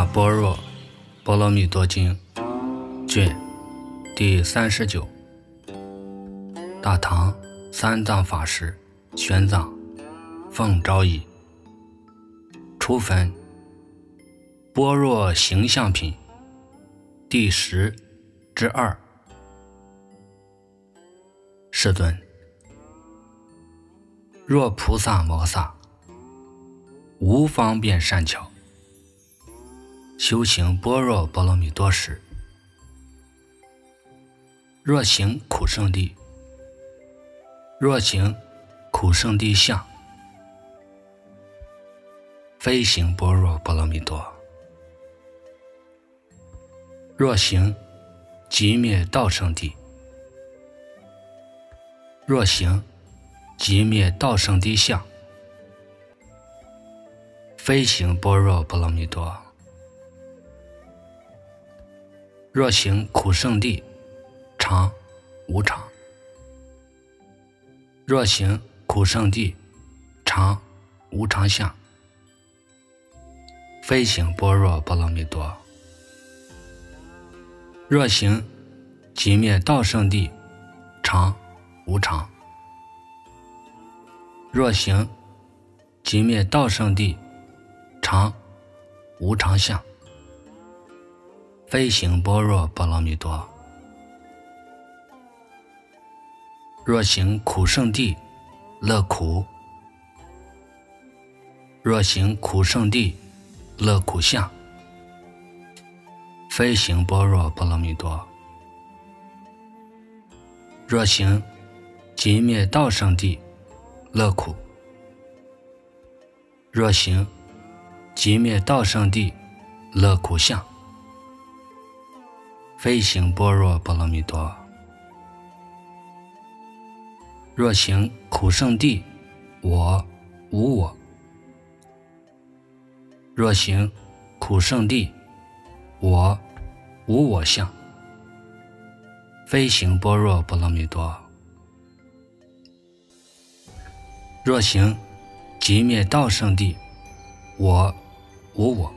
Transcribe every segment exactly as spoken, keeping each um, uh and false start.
般若波罗蜜多经卷第三十九，大唐三藏法师玄奘奉诏译，初分般若形象品第十之二。世尊，若菩萨摩萨无方便善巧，修行般若波罗蜜多时，若行苦圣地，若行苦圣地相，非行般若波罗蜜多；若行寂灭道圣地，若行寂灭道圣地相，非行般若波罗蜜多；若行苦圣地常无常，若行苦圣地常无常相，非行般若波罗蜜多；若行寂灭道圣地常无常，若行寂灭道圣地常无常相，非行般若波罗蜜多；若行苦圣地乐苦，若行苦圣地乐苦相，非行般若波罗蜜多；若行寂灭道圣地乐苦，若行寂灭道圣地乐苦相，非行般若波罗蜜多；若行苦圣地我无我，若行苦圣地我无我相，非行般若波罗蜜多；若行寂灭道圣地我无我，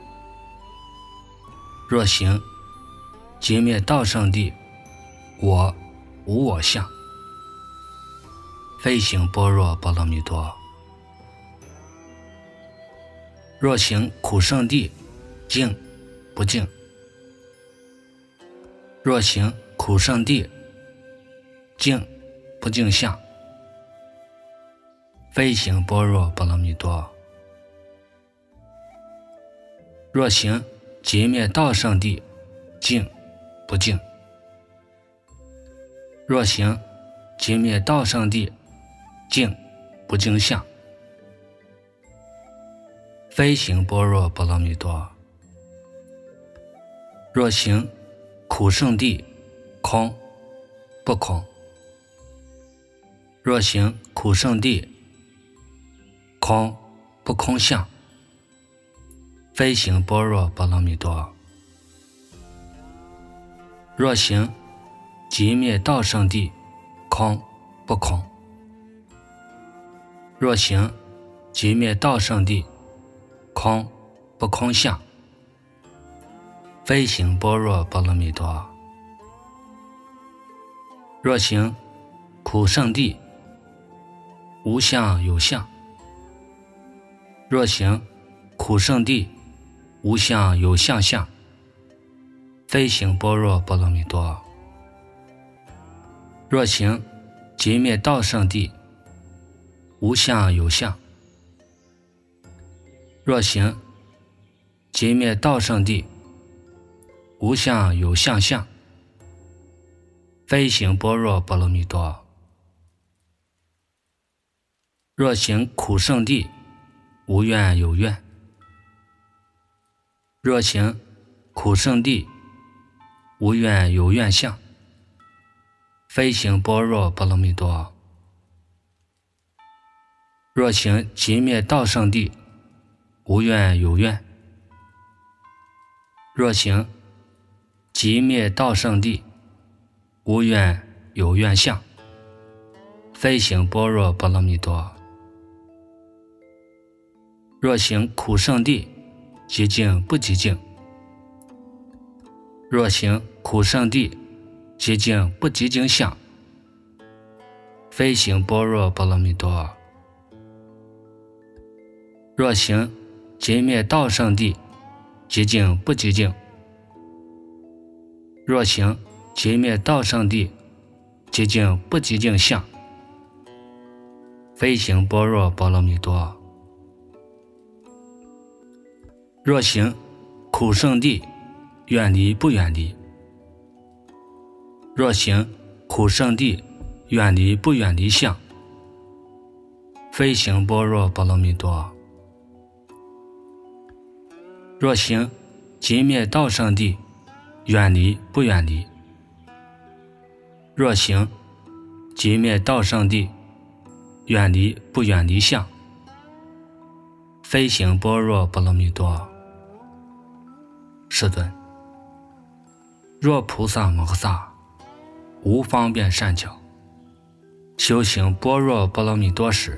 若行寂灭道圣地我无我相，非行般若波罗蜜多；若行苦圣地净不净，若行苦圣地净不净相，非行般若波罗蜜多；若行寂灭道圣地净不净，若行寂灭道圣地净不净相，非行般若波罗蜜多；若行苦圣地空不空，若行苦圣地空不空相，非行般若波罗蜜多；若行寂灭道圣地空不空，若行寂灭道圣地空不空相，非行般若波罗蜜多；若行苦圣地无相有相，若行苦圣地无相有相相，非行般若波罗蜜多；若行寂灭道圣地无相有相，若行寂灭道圣地无相有相相，非行般若波罗蜜多；若行苦圣地无愿有愿，若行苦圣地无愿有愿相，非行般若波罗蜜多；若行寂灭道圣地无愿有愿，若行寂灭道圣地无愿有愿相，非行般若波罗蜜多；若行苦圣地极静不极静， 若行苦圣地，寂静不寂静相，非行般若波罗蜜多。若行寂灭道圣地，寂静不寂静。若行寂灭道圣地，寂静不寂静相，非行般若波罗蜜多。若行苦圣地，远离不远离。若行苦圣地，远离不远离相，非行般若波罗蜜多。若行寂灭道圣地，远离不远离。若行寂灭道圣地，远离不远离相，非行般若波罗蜜多。世尊，若菩萨摩诃萨无方便善巧，修行般若波罗蜜多时，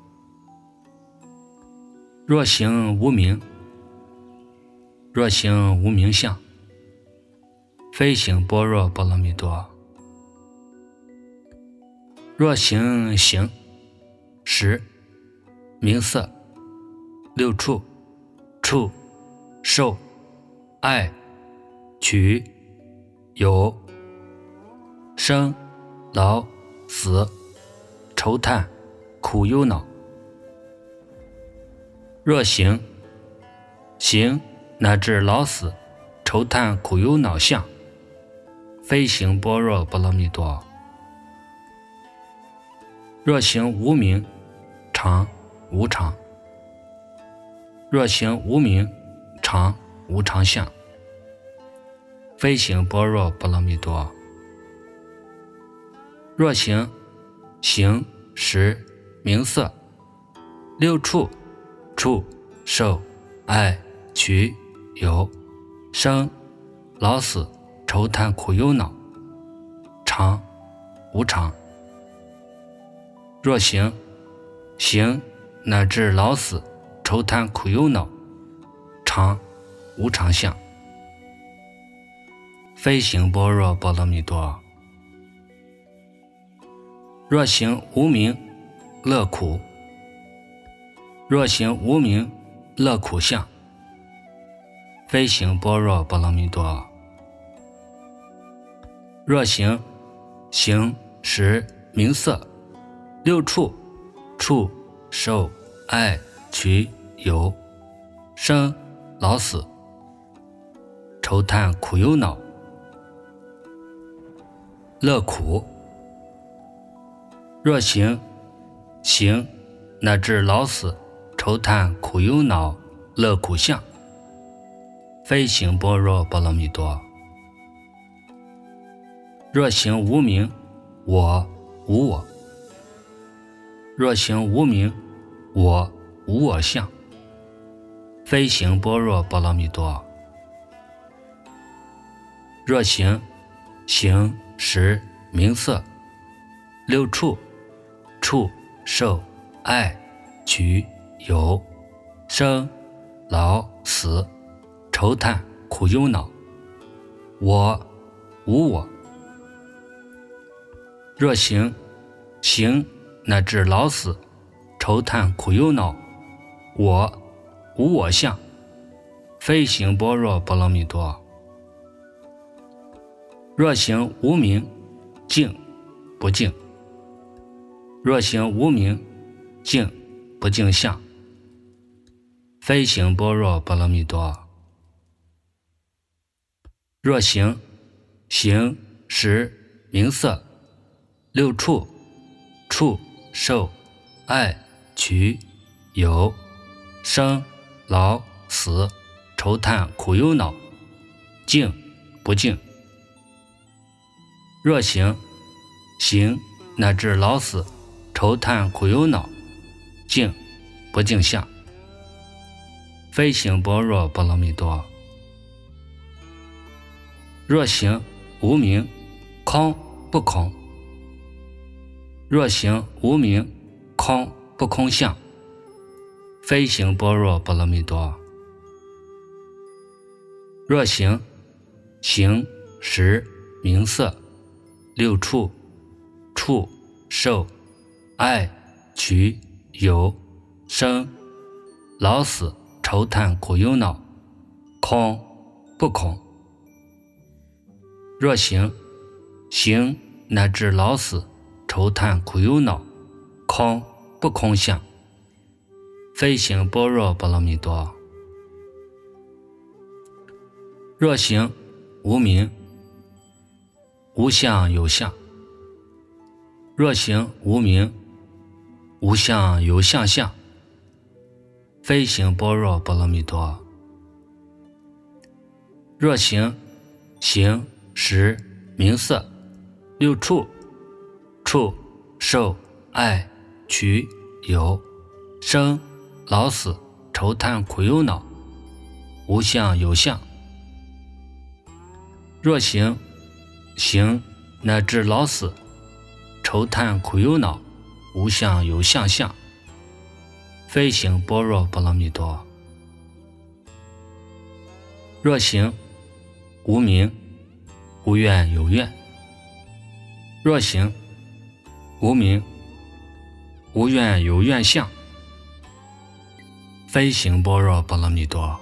若行无明，若行无明相，非行般若波罗蜜多。若行形、识、名色、六处、触、受、爱、取、有、生、老、死、愁叹、苦忧恼。若行行乃至老死、愁叹苦忧恼相，非行般若波罗蜜多。若行无明、常、无常。若行无明、常、无常相，非行般若波罗蜜多。若行形、识、名色、六处、触、受、爱、取、有、生、老死、愁叹苦忧恼，常、无常。若行行乃至老死、愁叹苦忧恼、常、无常相，非行般若波罗蜜多。若行无明、乐苦。若行无明、乐苦相，非行般若波罗蜜多。若行形、识、名色、六处、触、受、爱、取、有、生、老死、愁叹苦忧恼、乐苦。若行行乃至老死、愁叹苦忧恼、乐苦相，非行般若波罗蜜多。若行无明、我、无我。若行无明、我、无我相，非行般若波罗蜜多。若行形、识、名色、六处、触、受、爱、取、有、生、老、死、愁叹苦忧恼，我、无我。若行行乃至老死、愁叹苦忧恼，我、无我相，非行般若波罗蜜多。若行无明、净、不净。若行无明、净、不净相，非行般若波罗蜜多。若行形、识、名色、六处、触、受、爱、取、有、生、老、死、愁叹苦忧恼，净、不净。若行行乃至老死、愁叹苦忧恼，净、不净相，非行般若波罗蜜多。若行无明、空、不空。若行无明、空、不空相，非行般若波罗蜜多。若行形识名色六处触受爱取有生老死愁叹苦忧恼空不空。若行行乃至老死愁叹苦忧恼空不空相，非行般若波罗蜜多。若行无明无相有相，若行无明无相有相相，非行般若波罗蜜多。若行形识名色六处触受爱取有生老死愁叹苦忧恼无相有相，若行行乃至老死愁叹苦忧恼无相有相相，非行般若波罗蜜多。若行无明无愿有愿，若行无明无愿有愿相，非行般若波罗蜜多。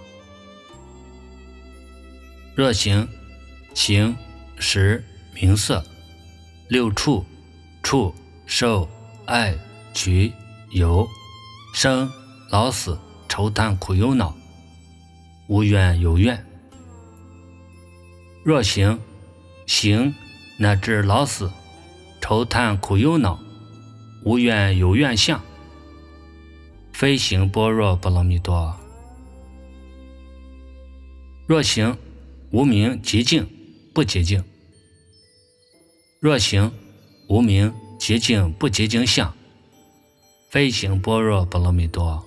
若行形识名色六处触受爱取有生老死愁叹苦忧恼无愿有愿，若行行乃至老死愁叹苦忧恼无愿有愿相，非行般若波罗蜜多。若行无明极净不极净，若行无明极净不极净相，非行般若波罗蜜多。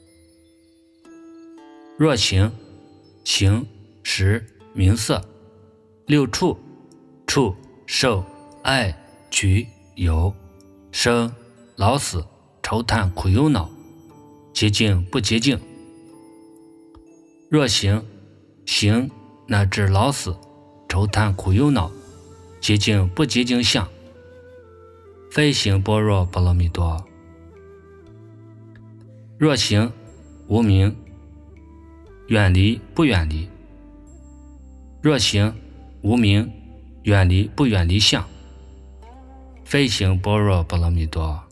若行形识名色六处触受爱取有生老死愁叹苦忧恼极净不极净，若行行乃至老死愁叹苦忧恼极净不极净相，非行般若波罗蜜多。若行无明远离不远离，若行无明远离不远离相，非行般若波罗蜜多。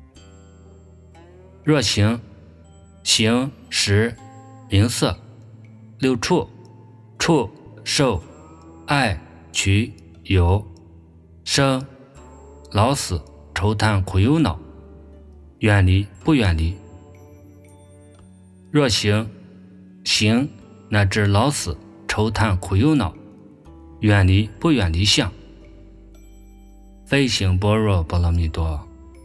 若行形识名色六处触受爱取有生老死愁叹苦忧恼远离不远离，若行行乃至老死愁叹苦忧恼远离不远离相，非行般若波罗蜜多。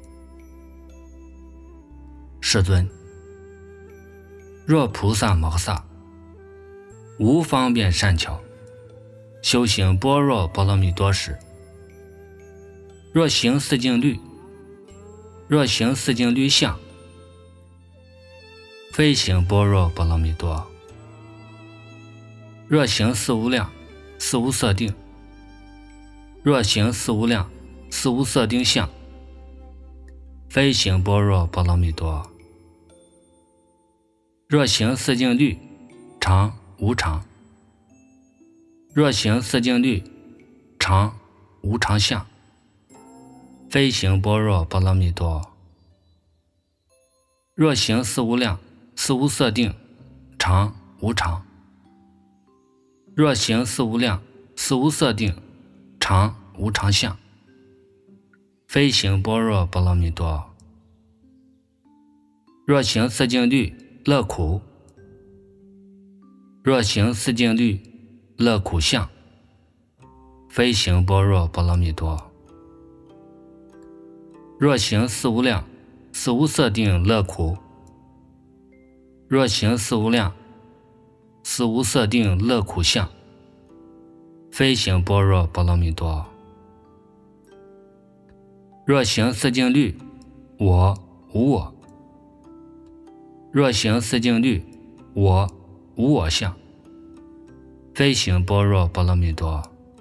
世尊，若菩萨摩萨无方便善巧修行般若波罗蜜多时，若行四境律若行四境律相，非行般若波罗蜜多。若行四无量四无色定，若行四无量四无色定相，非行般若波罗蜜多。若行四境律常无常，若行四境律常无常相，非行般若波罗蜜多。若行四无量四无色定常无常，若行四无量四无色定常无常相，非行般若波罗蜜多。若行四境律乐苦，若行四境律乐苦相，非行般若波罗蜜多。若行四无量四无色定乐苦，若行四无量四无色定乐苦相，非行般若波罗蜜多。若行四境律我无我，若行四境律我无我相， 飞行般若波罗蜜多。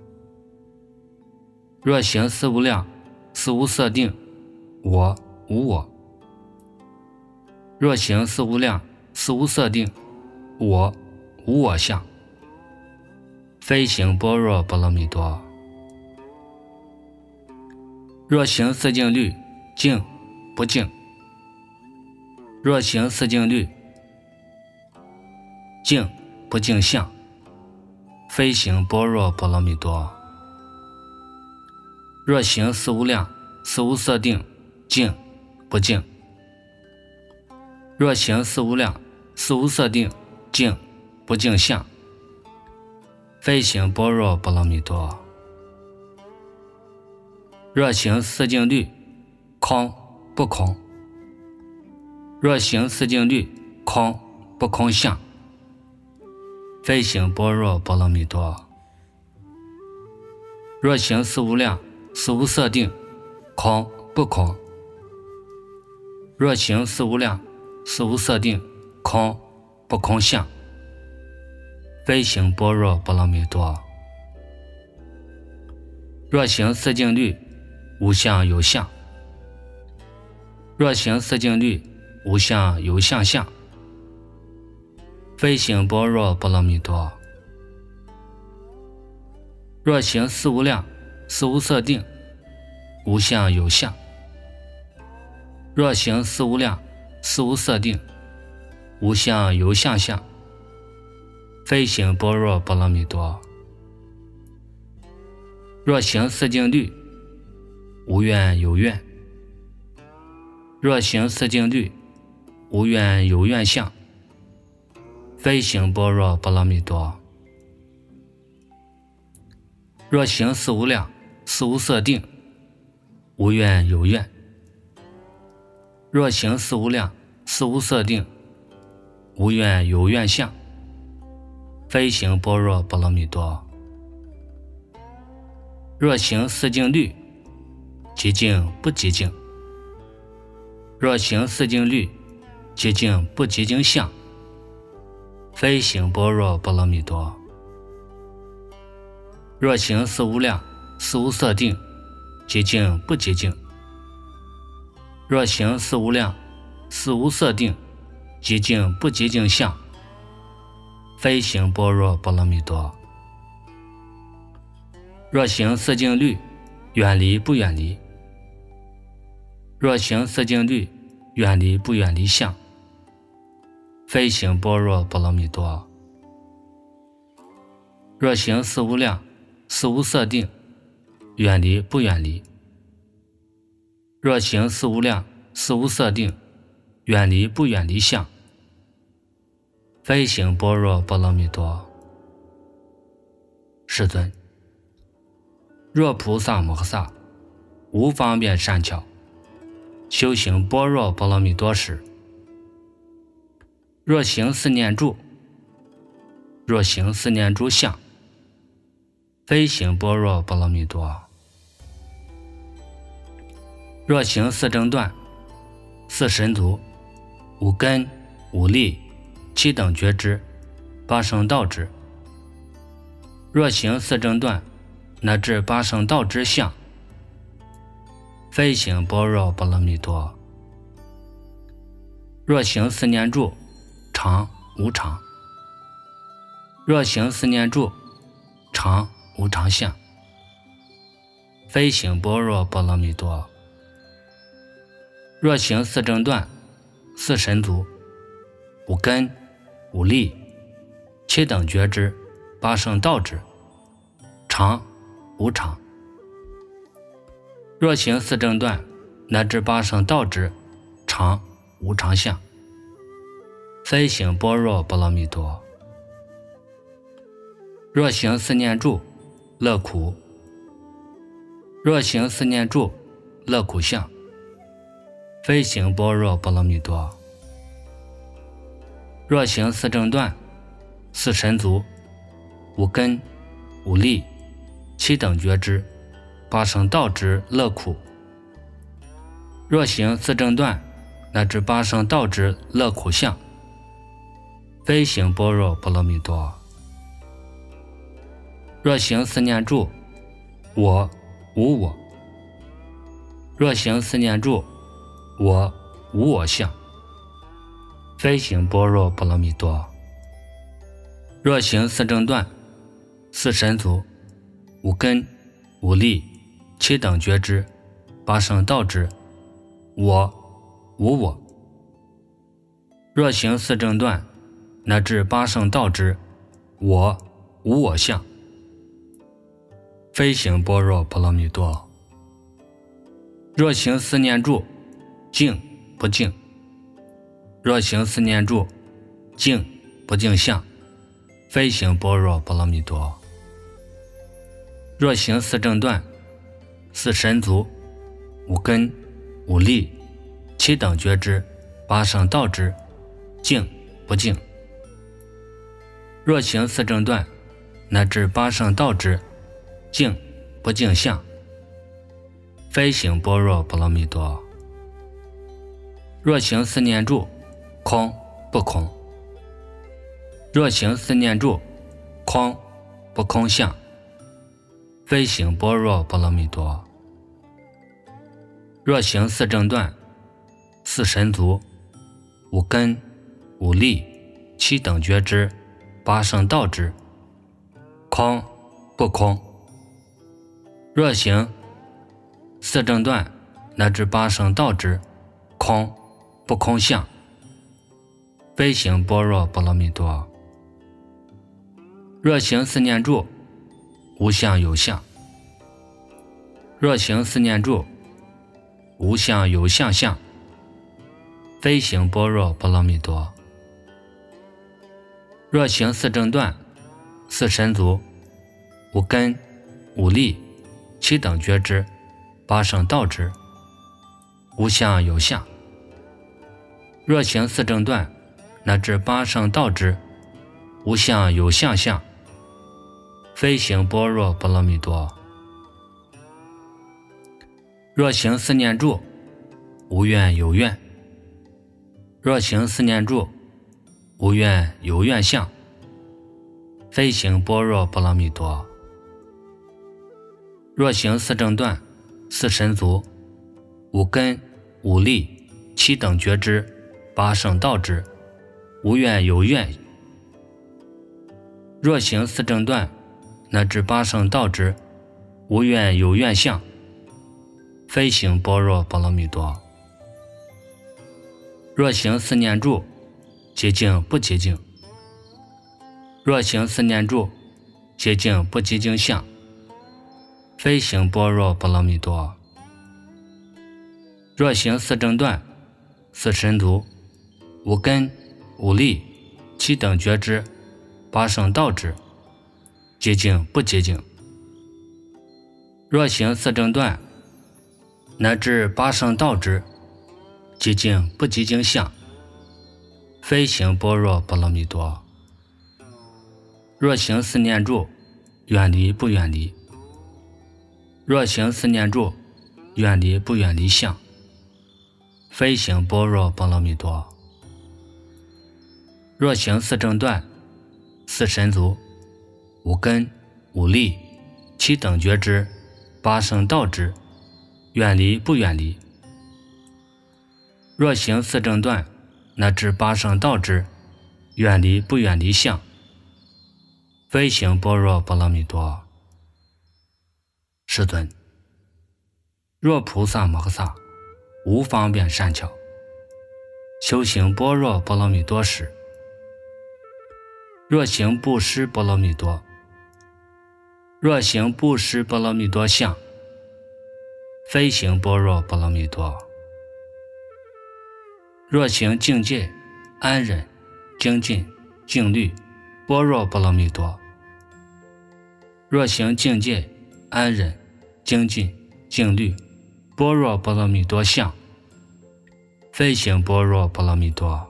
若行思无量，思无色定，我无我。若行思无量，思无色定，我无我相。飞行般若波罗蜜多。若行四境律，净不净。若行四境律，净不净相。飞行般若波罗蜜多。若行思无量，思无色定，净不净。若行思无量，思无色定，净不净相。飞行般若波罗蜜多。若行四境律，空不空。若行四境律，空不空相。飞行般若波罗蜜多。若行思无量，思无色定，空不空。若行思无量，思无色定，空不空相。飞行般若波罗蜜多。若行四境律，无相有相。若行四境律，无相有相相。飞行般若波罗蜜多。若行思无量，思无色定，无相有相。若行思无量，思无色定，无相有相相。飞行般若波罗蜜多。若行四境律，无愿有愿。若行四境律，无愿有愿相。飞行般若波罗蜜多。若行思无量，思无色定，无愿有愿。若行思无量，思无色定，无愿有愿相。飞行般若波罗蜜多。若行四境律，极净不极净。若行四境律，极净不极净相。飞行般若波罗蜜多。若行思无量，思无色定，极净不极净。若行思无量，思无色定，极净不极净相。飞行般若波罗蜜多。若行四境律，远离不远离。若行四境律，远离不远离相。飞行般若波罗蜜多。若行思无量，思无色定，远离不远离。若行思无量，思无色定，远离不远离相。飞行般若波罗蜜多。世尊，若菩萨摩诃萨无方便善巧，修行般若波罗蜜多时，若行四念住，若行四念住相，飞行般若波罗蜜多。若行四正断，四神足，五根，五力，七等觉知，八圣道支。若行四正断，乃至八圣道支相，飞行般若波罗蜜多。若行四念住，常无常。若行四念住，常无常相，飞行般若波罗蜜多。若行四正断，四神足，五根，五力，七等觉知，八圣道支，常无常。若行四正断，乃至八圣道支，常无常相，飞行般若波罗蜜多。若行四念住，乐苦。若行四念住，乐苦相，飞行般若波罗蜜多。若行四正断，四神足，五根，五力，七等觉知，八圣道支乐苦。若行四正断，乃至八圣道支乐苦相，飞行般若波罗蜜多。 若行思念住，我无我。若行思念住，我无我相，非行般若波罗蜜多。若行四正断、四神足、五根、五力、七等觉知、八圣道支，我无我。若行四正断乃至八圣道支，我无我相，非行般若波罗蜜多。若行思念住，净不净。若行思念住，净不净相，非行般若波罗蜜多。若行四正断、四神足、五根、五力、七等觉知、八圣道支，净不净。若行四正断乃至八圣道支，净不净相，非行般若波罗蜜多。若行思念住，空不空。若行思念住，空不空相，非行般若波罗蜜多。若行四正断、四神足、五根、五力、七等觉知、八圣道支，空不空。若行四正断乃至八圣道支，空不空相，非行般若波罗蜜多。若行思念住，无相有相。若行思念住，无相有相相，非行般若波罗蜜多。若行四正断、四神足、五根、五力、七等觉知、八圣道支，无相有相。若行四正断乃至八圣道支，无相有相相，非行般若波罗蜜多。若行思念住，无愿有愿。若行思念住，无愿有愿相，非行般若波罗蜜多。若行四正断、四神足、五根、五力、七等觉知、八圣道支，无愿有愿。若行四正断乃至八圣道支，无愿有愿相，非行般若波罗蜜多。若行思念住，洁净不洁净。若行思念住，洁净不洁净相，非行般若波罗蜜多。若行四正断、四神足、五根、五力、七等觉知、八圣道支，洁净不洁净。若行四正断乃至八圣道支，洁净不洁净相，非行般若波罗蜜多。若行思念住，远离不远离。若行思念住，远离不远离相，非行般若波罗蜜多。若行四正断、四神足、五根、五力、七等觉知、八圣道支，远离不远离。若行四正断乃至八圣道支，远离不远离相，非行般若波罗蜜多。世尊，若菩萨摩诃萨无方便善巧，修行般若波罗蜜多时，若行布施波罗蜜多，若行布施波罗蜜多相，非行般若波罗蜜多。若行境界、安忍、精进、静虑、般若波罗蜜多，若行境界、安忍、精进、静虑、般若波罗蜜多相，非行般若波罗蜜多。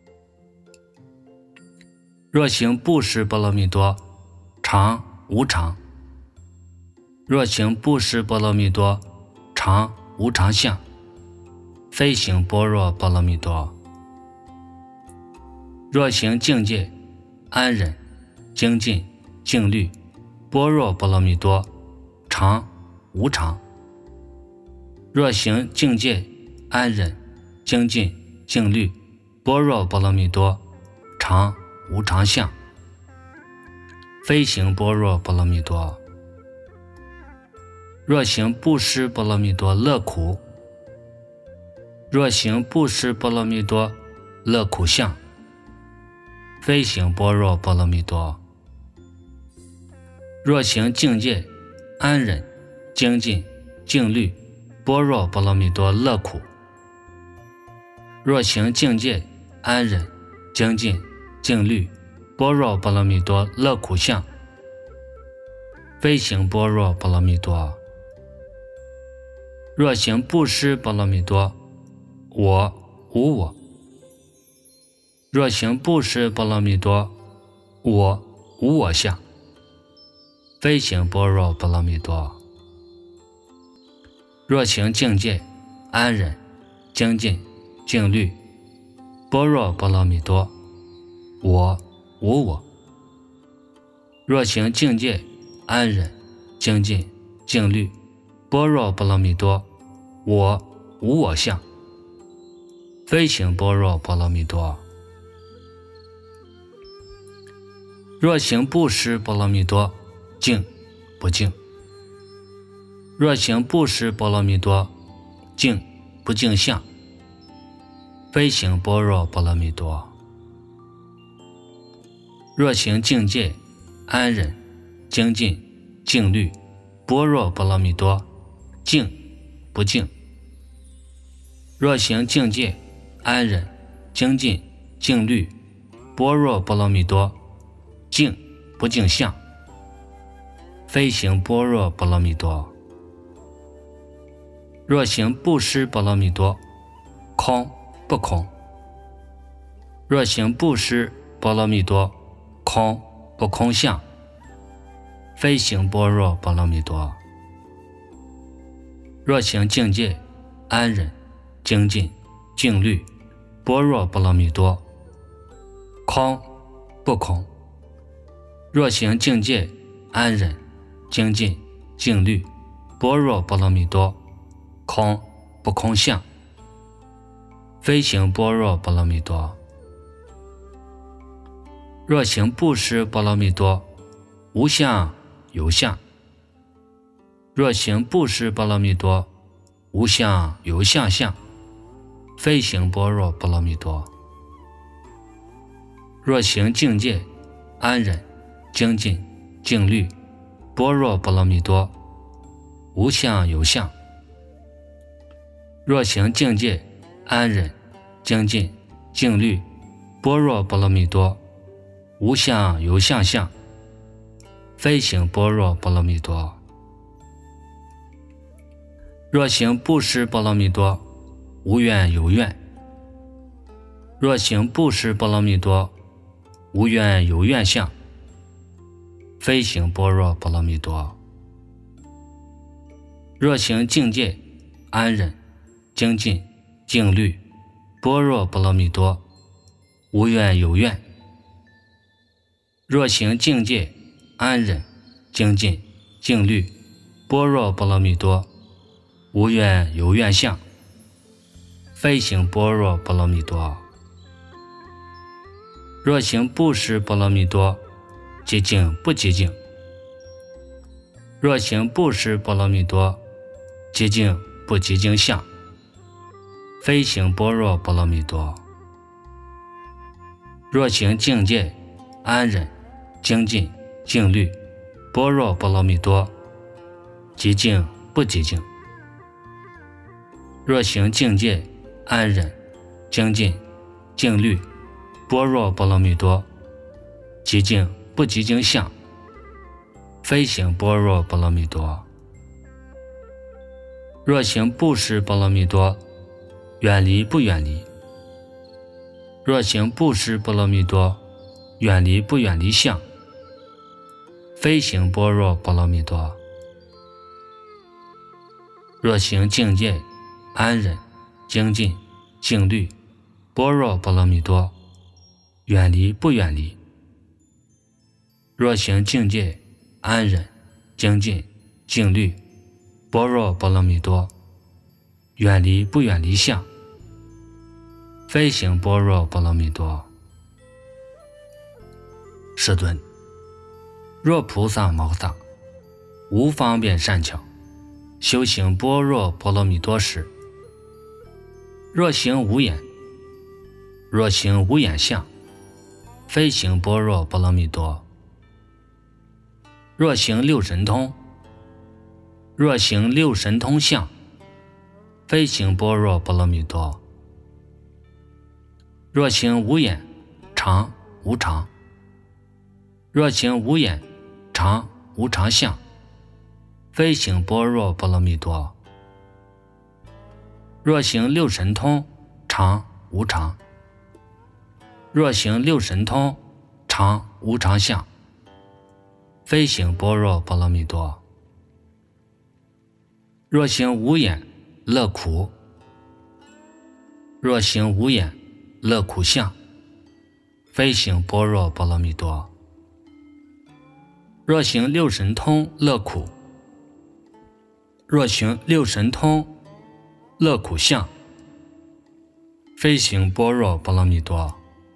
若行布施波罗蜜多常无常，若行布施波罗蜜多常无常相，非行般若波罗蜜多。若行境界、安忍、精进、静虑、 般若波罗蜜多，常无常。若行境界安忍精进静虑般若波罗蜜多，常无常相，非行般若波罗蜜多。若行布施波罗蜜多乐苦，若行布施波罗蜜多乐苦相，非行般若波罗蜜多。若行境界安忍精进静虑般若波罗蜜多乐苦，若行境界安忍精进静虑般若波罗蜜多乐苦相，非行般若波罗蜜多。若行布施波罗蜜多我无我，若行布施波罗蜜多我无我相，非行般若波罗蜜多。若行境界安忍精进静虑般若波罗蜜多我无我，若行境界安忍精进静虑般若波罗蜜多我无我相，非行般若波罗蜜多。若行布施波罗蜜多净不净，若行布施波罗蜜多净不净相，非行般若波罗蜜多。若行境界安忍精进静虑般若波罗蜜多净不净，若行境界安忍精进静虑般若波罗蜜多净不净相，非行般若波罗蜜多。若行布施波罗蜜多空不空，若行布施波罗蜜多空不空相，非行般若波罗蜜多。若行境界安忍精进静虑般若波罗蜜多空不空，若行境界安忍精进静虑般若波罗蜜多空不空相，非行般若波罗蜜多。若行布施波罗蜜多无相有相，若行布施波罗蜜多无相有相相，非行般若波罗蜜多。若行境界安忍精进静虑般若波罗蜜多无相有相，若行境界安忍精进静虑般若波罗蜜多无相有相相，非行般若波罗蜜多。若行布施波罗蜜多无愿有愿，若行布施波罗蜜多无愿有愿相，非行般若波罗蜜多。若行境界安忍精进静虑般若波罗蜜多无愿有愿，若行境界安忍精进静虑般若波罗蜜多无愿有愿相，非行般若波罗蜜多。若行布施波罗蜜多极净不极净，若行布施波罗蜜多极净不极净相，非行般若波罗蜜多。若行境界安忍精进静虑般若波罗蜜多极净不极净，若行境界安忍精进静虑般若波罗蜜多极净不极净相，非行般若波罗蜜多。若行布施波罗蜜多远离不远离，若行布施波罗蜜多远离不远离相，非行般若波罗蜜多。若行境界安忍精进静虑般若波罗蜜多远离不远离，若行境界安忍、精进、静虑、般若波罗蜜多，远离不远离相，非行般若波罗蜜多。世尊，若菩萨摩诃萨无方便善巧，修行般若波罗蜜多时，若行无眼，若行无眼相，非行般若波罗蜜多。若行六神通，若行六神通相，非行般若波罗蜜多。若行无眼常无常，若行无眼常无常相，非行般若波罗蜜多。若行六神通常无常，若行六神通常无常相，非行般若波罗蜜多。若行无眼乐苦，若行无眼乐苦相，非行般若波罗蜜多。若行六神通乐苦，若行六神通乐苦相，非行般若波罗蜜多。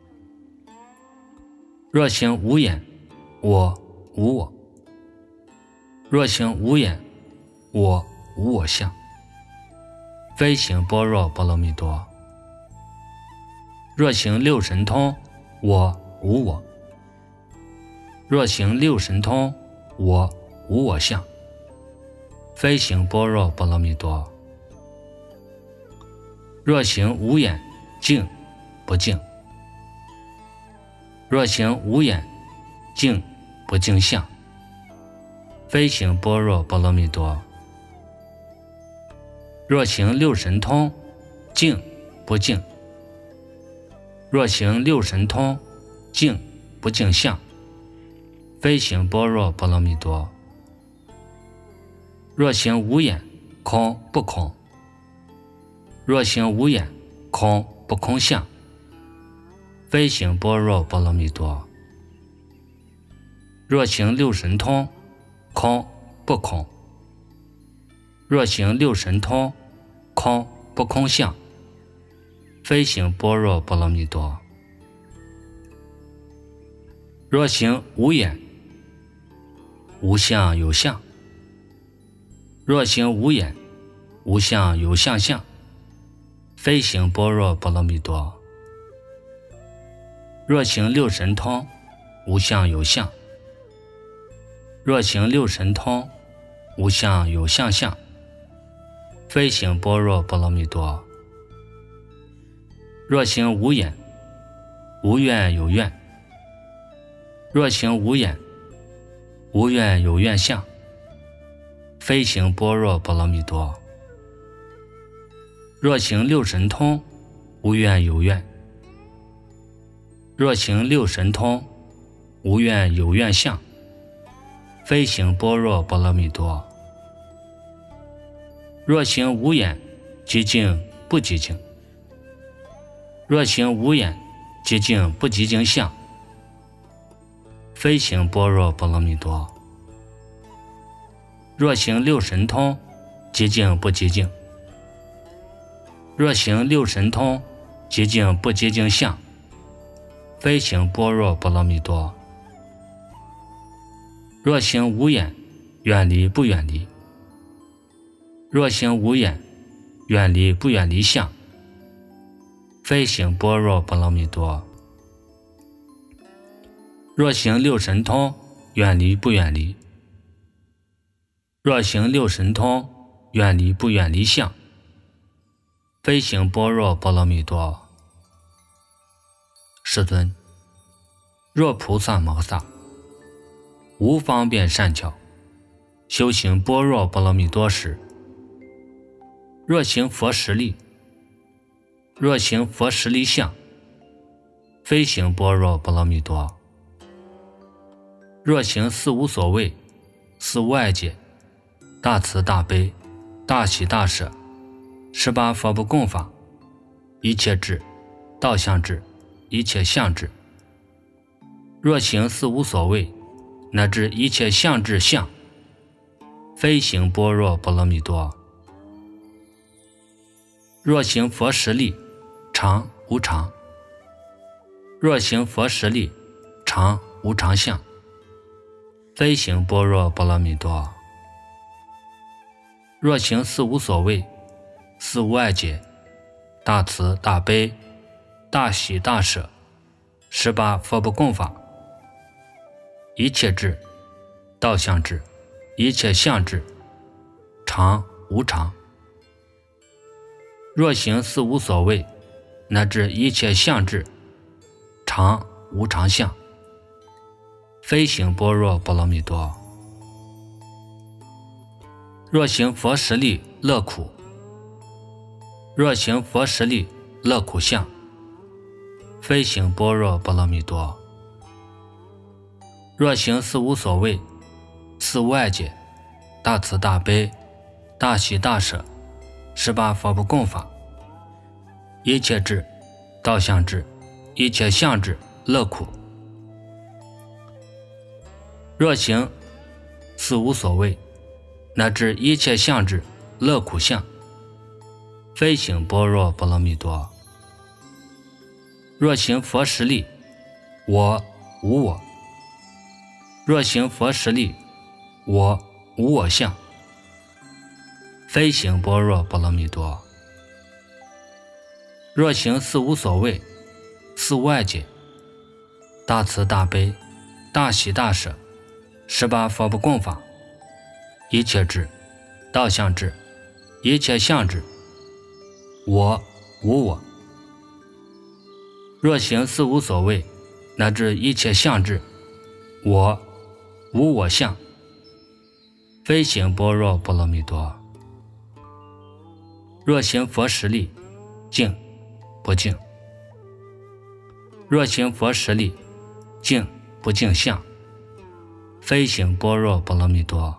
若行无眼我无我，若行无眼我无我相，非行般若波罗蜜多。若行六神通我无我，若行六神通我无我相，非行般若波罗蜜多。若行无眼净不净，若行无眼净不净相，非行般若波罗蜜多。若行六神通净不净，若行六神通净不净相，非行般若波罗蜜多。若行无眼空不空，若行无眼空不空相，非行般若波罗蜜多。若行六神通空不空，若行六神通空不空相，非行般若波罗蜜多。若行无眼无相有相，若行无眼无相有相相，非行般若波罗蜜多。若行六神通无相有相，若行六神通无相有相相，非行般若波罗蜜多。若行无眼无愿有愿，若行无眼无愿有愿相，非行般若波罗蜜多。若行六神通无愿有愿，若行六神通无愿有愿相，非行般若波罗蜜多。若行无眼极净不极净，若行无眼极净不极净相，非行般若波罗蜜多。若行六神通极净不极净，若行六神通极净不极净相，非行般若波罗蜜多。若行无眼远离不远离，若行无眼远离不远离相，非行般若波罗蜜多。若行六神通远离不远离，若行六神通远离不远离相，非行般若波罗蜜多。世尊，若菩萨摩诃萨无方便善巧，修行般若波罗蜜多时，若行佛实力，若行佛实力相，非行般若波罗蜜多。若行四无所谓、四无碍解、大慈大悲、大喜大舍、十八佛不共法、一切智、道相智、一切相智，若行四无所谓、 乃至一切相之相，非行般若波罗蜜多。若行佛实力，常无常；若行佛实力，常无常相，非行般若波罗蜜多。若行四无所谓，四无碍解，大慈大悲，大喜大舍，十八佛不共法，一切智，道相智，一切相智，常无常。若行四无所谓，乃至一切相智，常无常相，非行般若波罗蜜多。若行佛实力乐苦，若行佛实力乐苦相，非行般若波罗蜜多。若行四无所谓，四无碍解，大慈大悲，大喜大舍，十八佛不共法，一切智，道相智，一切相智，乐苦。若行四无所谓，乃至一切相智，乐苦相，非行般若波罗蜜多。若行佛实力我无我，若行佛实力我无我相，非行般若波罗蜜多。若行四无所谓，四无碍解，大慈大悲，大喜大舍，十八佛不共法，一切智，道相智，一切相智，我无我。若行四无所谓，乃至一切相智，我无我相，非行般若波罗蜜多。若行佛实力净不净，若行佛实力净不净相，非行般若波罗蜜多。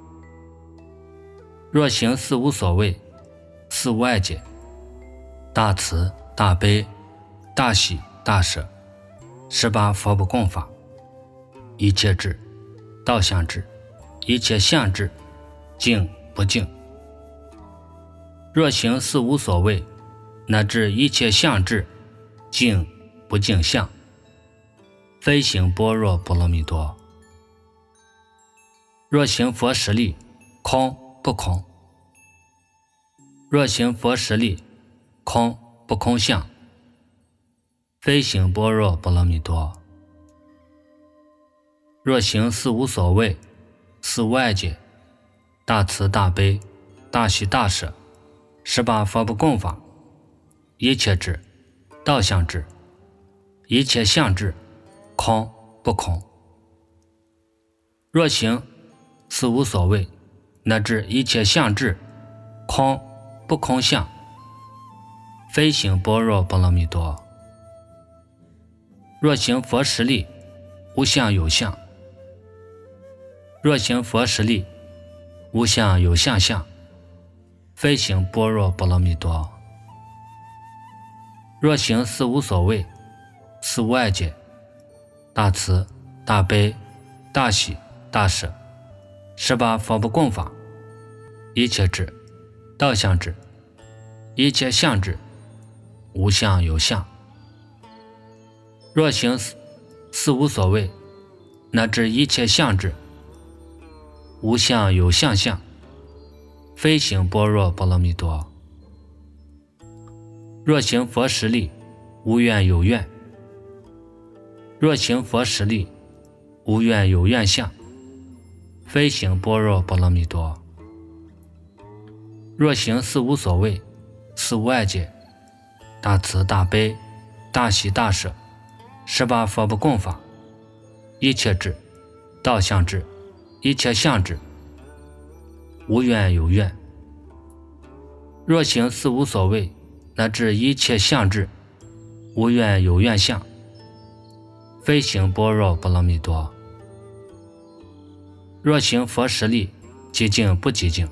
若行四无所谓，四无碍解，大慈大悲，大喜大舍，十八佛不共法，一切智，道相智，一切相智，净不净。若行四无所谓，乃至一切相智，净不净相，非行般若波罗蜜多。若行佛实力空不空，若行佛实力空不空相，非行般若波罗蜜多。若行四无所谓，四无碍解，大慈大悲，大喜大舍，十八佛不共法，一切智，道相智，一切相智，空不空。若行四无所谓，乃至一切相智，空不空相，非行般若波罗蜜多。若行佛实力无相有相，若行佛实力无相有相相，非行般若波罗蜜多。若行四无所谓，四无碍解，大慈大悲，大喜大舍，十八佛不共法，一切智，道相智，一切相智，无相有相。若行四无所谓，乃至一切相智，无相有相相，非行般若波罗蜜多。若行佛实力无愿有愿，若行佛实力无愿有愿相，非行般若波罗蜜多。若行四无所谓，四无碍解，大慈大悲，大喜大舍，十八佛不共法，一切智，道相智，一切相智，无愿有愿。若行四无所谓，乃至一切相智，无愿有愿相，非行般若波罗蜜多。若行佛实力极净不极净，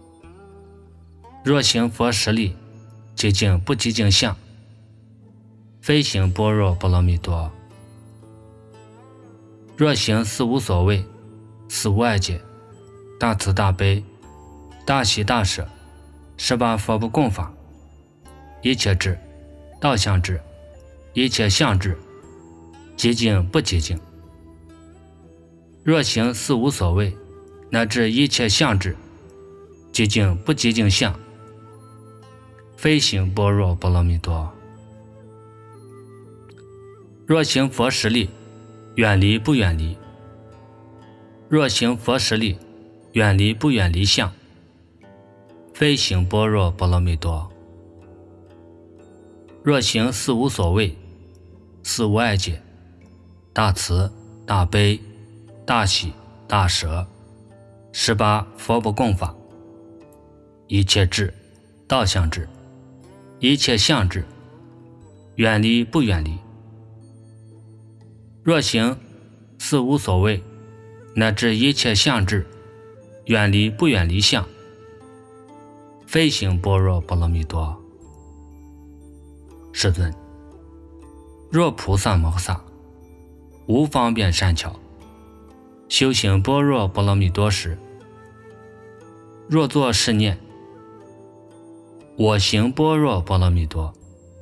若行佛实力极净不极净相，非行般若波罗蜜多。 若行四无所谓，四无碍解，大慈大悲，大喜大舍，十八佛不共法，一切智，道相智，一切相智，极静不极静。若行四无所谓，乃至一切相智，极静不极静相，非行般若波罗蜜多。若行佛实力，远离不远离？若行佛实力，远离不远离相，非行般若波罗蜜多。若行四无所谓，四无碍解，大慈大悲，大喜大舍，十八佛不共法，一切智，道相智，一切相智，远离不远离？若行四无所谓，乃至一切相智，远离不远离相，非行般若波罗蜜多。世尊，若菩萨摩诃萨无方便善巧，修行般若波罗蜜多时，若作是念：我行般若波罗蜜多，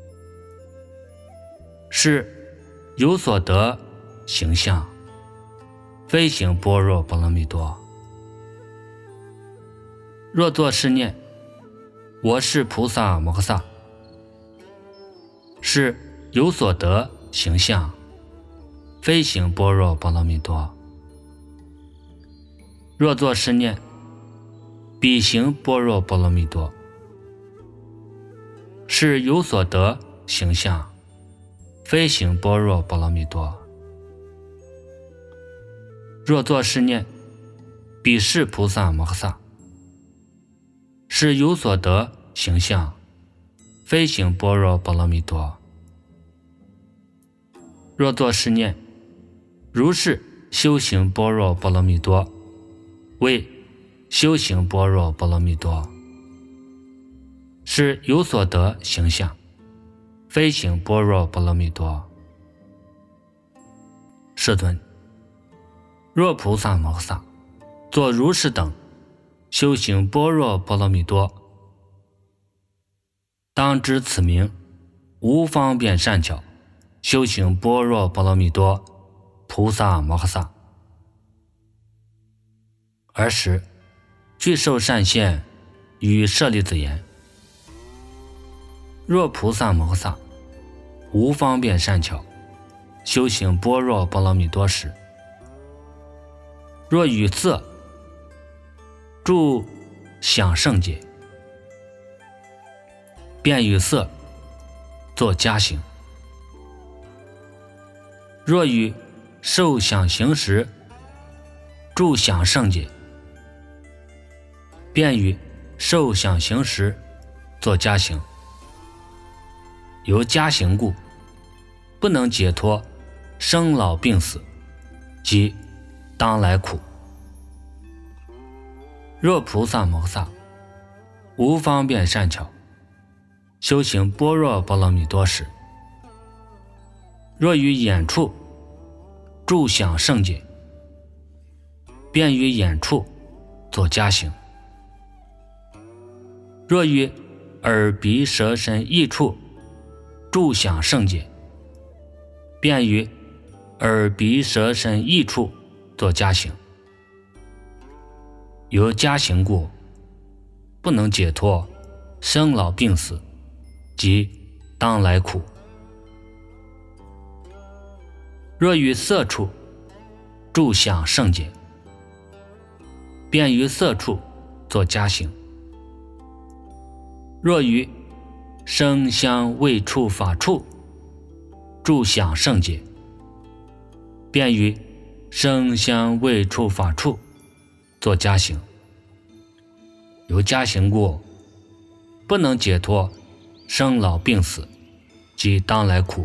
是有所得形象，非行般若波罗蜜多。若作是念：我是菩萨摩诃萨，是有所得形象，非行般若波罗蜜多。若作是念：彼行般若波罗蜜多，是有所得形象，非行般若波罗蜜多。若作是念：彼是菩萨摩诃萨，是有所得形象，非行般若波罗蜜多。若作是念：如是修行般若波罗蜜多，为修行般若波罗蜜多，是有所得形象，非行般若波罗蜜多。世尊，若菩萨摩诃萨作如是等修行般若波罗蜜多，当知此名无方便善巧修行般若波罗蜜多菩萨摩诃萨。尔时具受善现与舍利子言：若菩萨摩诃萨无方便善巧修行般若波罗蜜多时，若与色住想胜解，便与色作加行；若与受想行识住想胜解，便与受想行识作加行。由加行故，不能解脱生老病死及当来苦。若菩萨摩诃萨无方便善巧修行般若波罗蜜多时，若于眼处住想胜解，便于眼处作加行；若于耳鼻舌身意处住想胜解，便于耳鼻舌身意处作加行。由加行故，不能解脱生老病死及当来苦。若于色处住想胜解，便于色处作加行；若于声香味触法处住想胜解，便于声香味触法处作加行。由加行故，不能解脱生老病死及当来苦。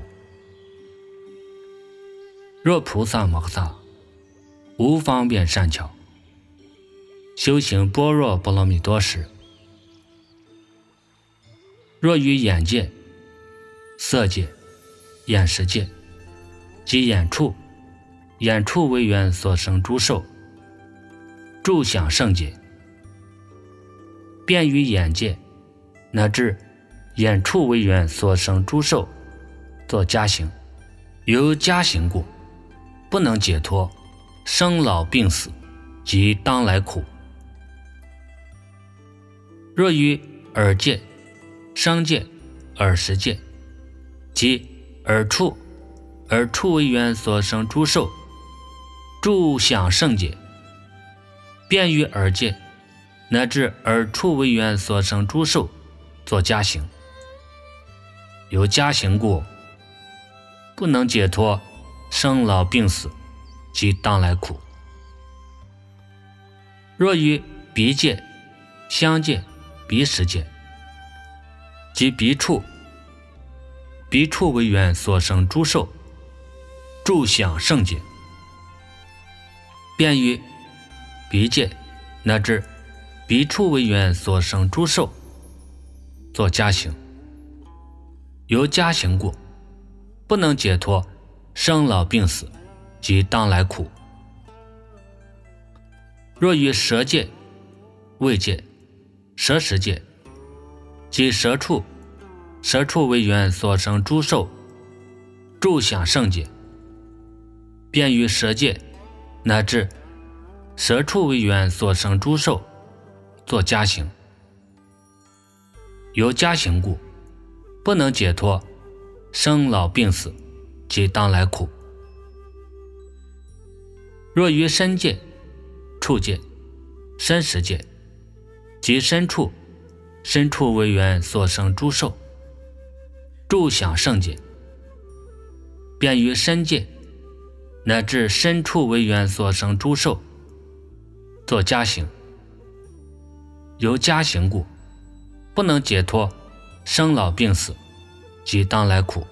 若菩萨摩诃萨无方便善巧修行般若波罗蜜多时，若于眼界、色界、眼识界及眼处眼处为缘所生诸受，住想圣解，便于眼界，乃至眼处为缘所生诸受，作加行。由加行故，不能解脱生老病死及当来苦。若于耳界、声界、耳识界，即耳处、耳处为缘所生诸受，住想圣解，便于耳界，乃至耳处为缘所生诸受，作加行。由加行故，不能解脱生老病死及当来苦。若于鼻界、香界、鼻识界，即鼻处、鼻处为缘所生诸受，住想圣解，便于鼻界乃至鼻处为缘所生诸受，作加行。由加行故，不能解脱生老病死及当来苦。若于舌界、味界、舌识界，即舌处、舌处为缘所生诸受，住想圣解，便于舌界乃至舌处为缘所生诸受，作加行。由加行故，不能解脱生老病死及当来苦。若于身界、处界、身识界，即身处、身处为缘所生诸受，住想圣解，便于身界乃至身处为缘所生诸受，作加行。由加行故，不能解脱生老病死及当来苦。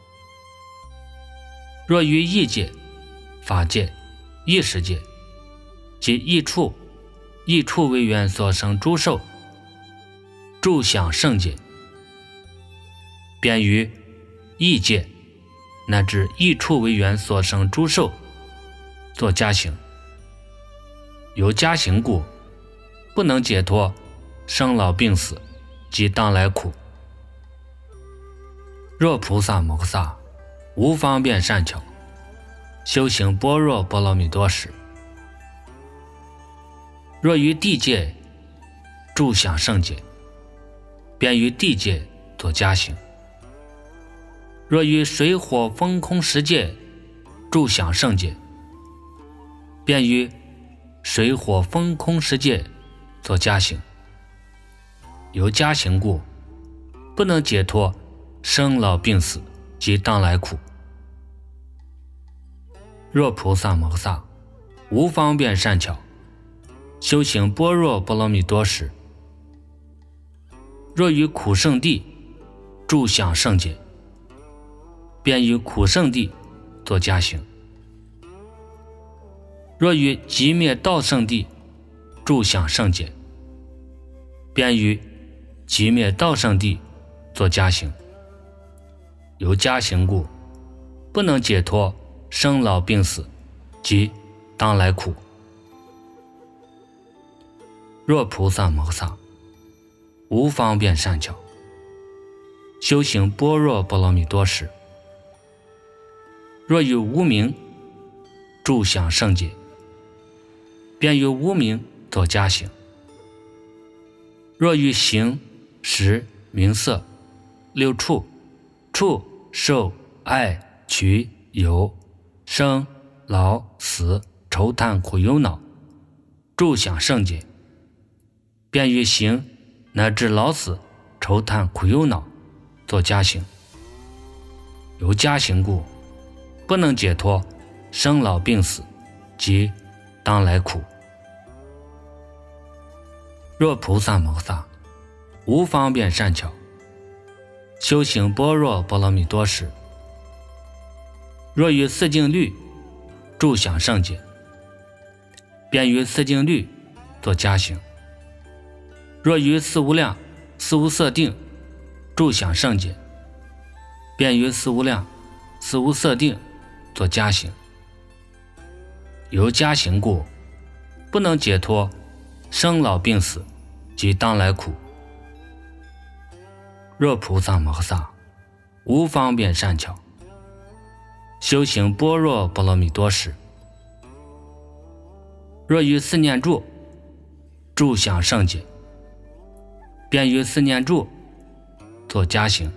若于意界、法界、意识界，即意处、意处为缘所生诸受，住想圣解，便于意界乃至意处为缘所生诸受，作加行。由加行故，不能解脱生老病死及当来苦。若菩萨摩诃萨无方便善巧，修行般若波罗蜜多时，若于地界住想圣解，便于地界作加行。若于水火风空十界住想圣解，便于水火风空十界作加行。由加行故，不能解脱生老病死及当来苦。若菩萨摩诃萨无方便善巧，修行般若波罗蜜多时，若于苦圣地住想圣解，便于苦圣地作加行。若于极灭道圣地住想圣解，便于极灭道圣地作加行。由加行故，不能解脱生老病死及当来苦。若菩萨摩诃萨无方便善巧，修行般若波罗蜜多时，若于无明住想圣解，便于无明作加行。若于形、识、名色、六处、触、受、爱、取、有、生、老、死、愁叹苦忧恼住想圣解，便于形乃至老死、愁叹苦忧恼作加行。由加行故，不能解脱生老病死及当来苦。若菩萨摩诃萨无方便善巧，修行般若波罗蜜多时，若于四境律住想圣解，便于四境律作加行。若于四无量、四无色定住想圣解，便于四无量、四无色定作加行。 由家行故，不能解脱生老病死及当来苦。若菩萨摩诃萨无方便善巧，修行般若波罗蜜多时，若于四念住住想圣解，便于四念住作加行。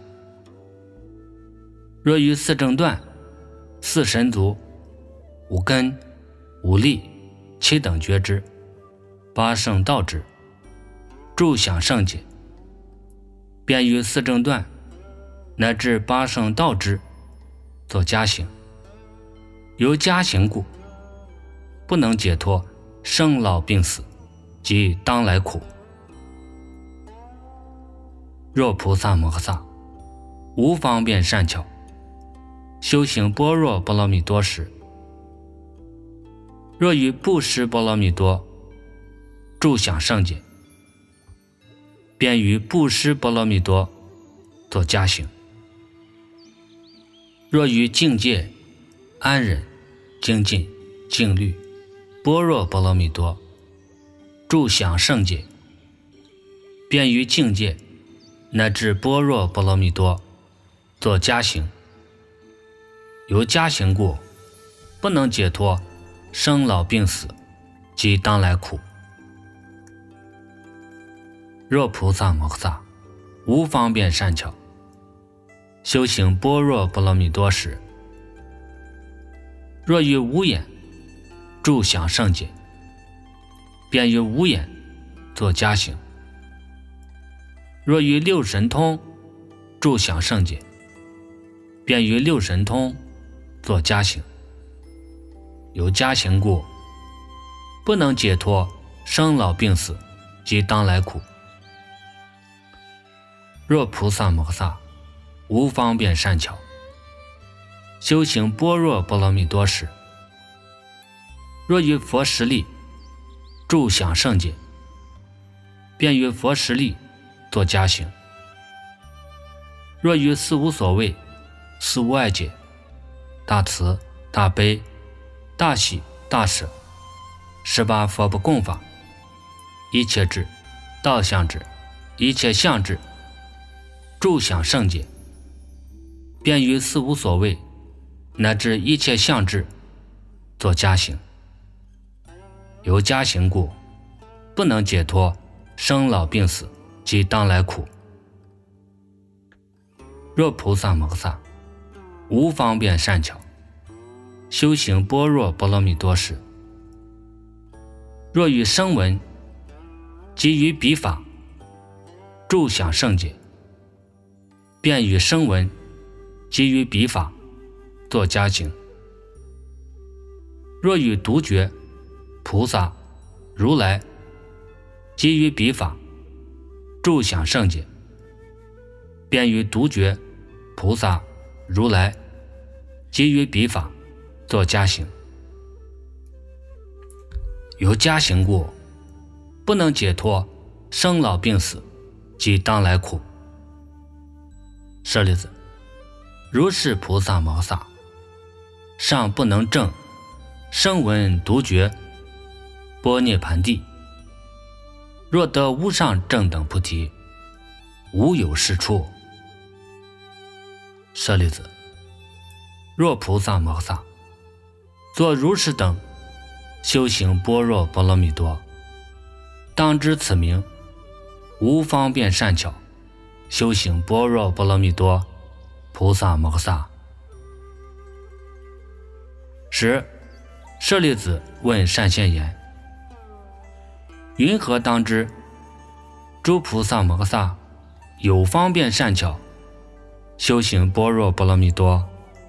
若于四正断、四神足、五根、五力、七等觉知、八圣道知住想圣解，便于四正断乃至八圣道知作加行。由加行故，不能解脱生老病死及当来苦。若菩萨摩诃萨无方便善巧，修行般若波罗蜜多时，若于布施波罗蜜多住想圣解，便于布施波罗蜜多作加行。若于境界、安忍、精进、静虑、般若波罗蜜多住想圣解，便于境界乃至般若波罗蜜多作加行。由加行故，不能解脱生老病死及当来苦。若菩萨摩诃萨无方便善巧，修行般若波罗蜜多时，若于无眼住想圣解，便于无眼作加行。若于六神通住想圣解，便于六神通作加行。由加行故，不能解脱生老病死及当来苦。若菩萨摩诃萨无方便善巧，修行般若波罗蜜多时，若于佛实力住想圣解，便于佛实力作加行。若于四无所谓、四无碍解、大慈、大悲、大喜、大舍、十八佛不共法、一切智、道相智、一切相智住想圣解，便于四无所谓乃至一切相智作加行。由加行故，不能解脱生老病死及当来苦。若菩萨摩诃萨无方便善巧，修行般若波罗蜜多时，若于声闻及于彼法住想圣解，便与声闻及于彼法作加行。若与独觉、菩萨、如来及于彼法住想圣解，便于独觉、菩萨、如来及于彼法作加行。由加行故，不能解脱生老病死及当来苦。舍利子，如是菩萨摩诃萨尚不能证声闻独觉般涅盘地，若得无上正等菩提，无有是处。舍利子，若菩萨摩诃萨作如是等修行般若波罗蜜多，当知此名无方便善巧修行般若波罗蜜多菩萨摩诃萨。十，舍利子问善现言：云何当知诸菩萨摩诃萨有方便善巧修行般若波罗蜜多？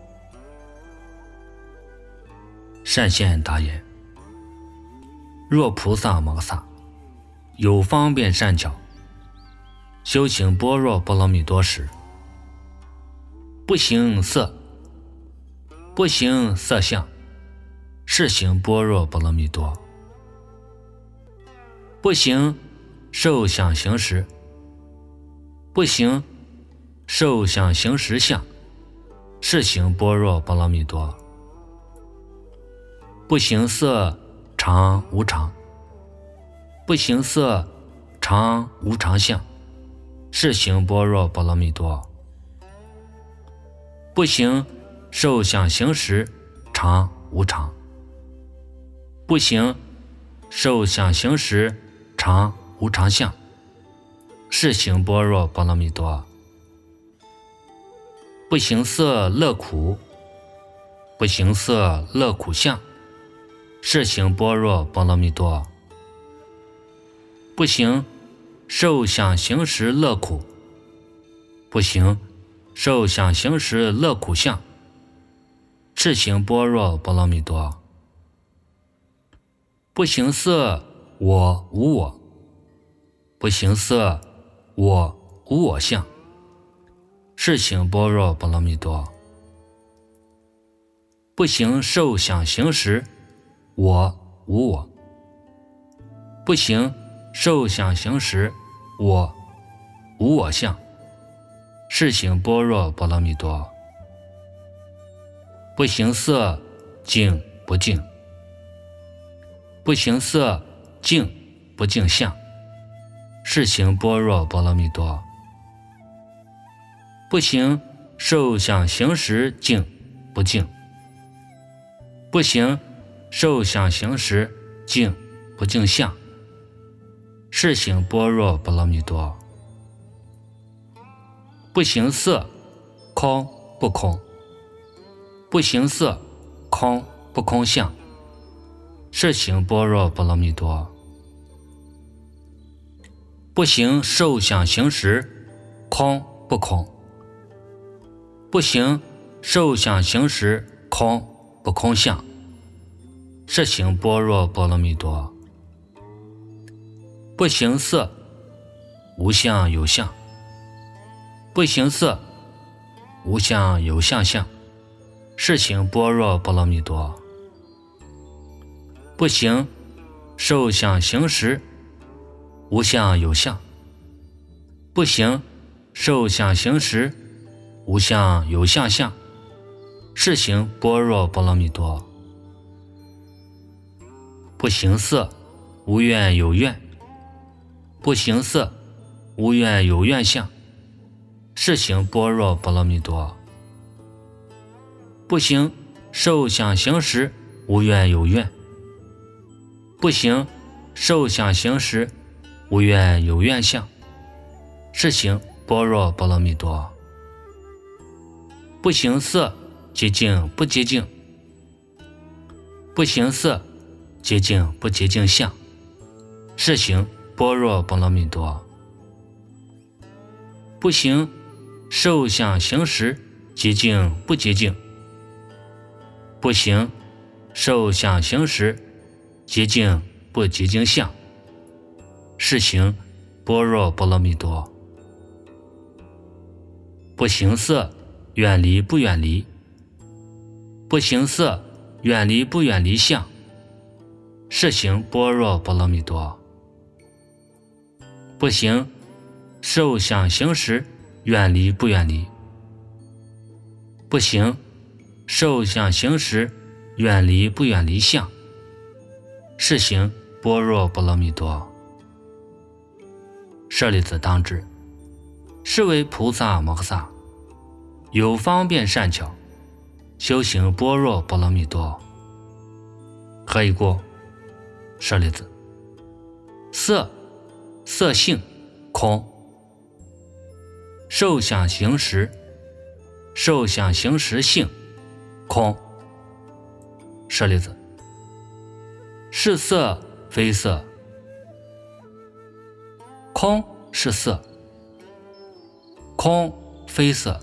善现答言：若菩萨摩诃萨有方便善巧修行般若波罗蜜多时，不行色，不行色相，是行般若波罗蜜多；不行受想行识，不行受想行识相，是行般若波罗蜜多； 不形色常无常，不形色常无常相，是行般若波罗蜜多。不行受想行识常无常，不行受想行识常无常相，是行般若波罗蜜多。不形色乐苦，不形色乐苦相，是行般若波罗蜜多。不行受想行识乐苦，不行受想行识乐苦相，是行般若波罗蜜多。不形色我无我，不形色我无我相，是行般若波罗蜜多。不行受想行识我无我，不行受想行识我无我相，是行般若波罗蜜多。不形色净不净，不形色净不净相，是行般若波罗蜜多。不行受想行识净不净，不行受想行识净不净相，是行般若波罗蜜多。不形色空不空，不形色空不空相，是行般若波罗蜜多。不行受想行识空不空，不行受想行识空不空相，是行般若波罗蜜多。不形色无相有相，不形色无相有相相，是行般若波罗蜜多。不行受想行识无相有相，不行受想行识无相有相相，是行般若波罗蜜多。不形色无愿有愿，不形色无愿有愿相，是行般若波罗蜜多。不行受想行识无愿有愿，不行受想行识无愿有愿相，是行般若波罗蜜多。不形色洁净不洁净，不形色洁净不洁净相，是行般若波罗蜜多。不行受想行识洁净不洁净，不行受想行识洁净不洁净相，是行般若波罗蜜多。不形色远离不远离，不形色远离不远离相，是行般若波罗蜜多。不行受想行识远离不远离，不行受想行识远离不远离相，是行般若波罗蜜多。舍利子当知，是为菩萨摩诃萨有方便善巧，修行般若波罗蜜多。何以故？舍利子，色色性空，受想行识受想行识性空。舍利子，是色非色，空是色，空非色，